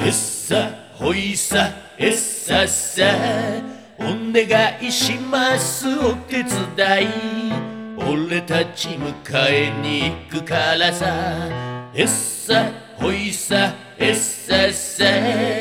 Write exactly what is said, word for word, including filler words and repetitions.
えっさほいさえっさっさお願いしますお手伝い俺たち迎えに行くからさえっさほいさえっさっさ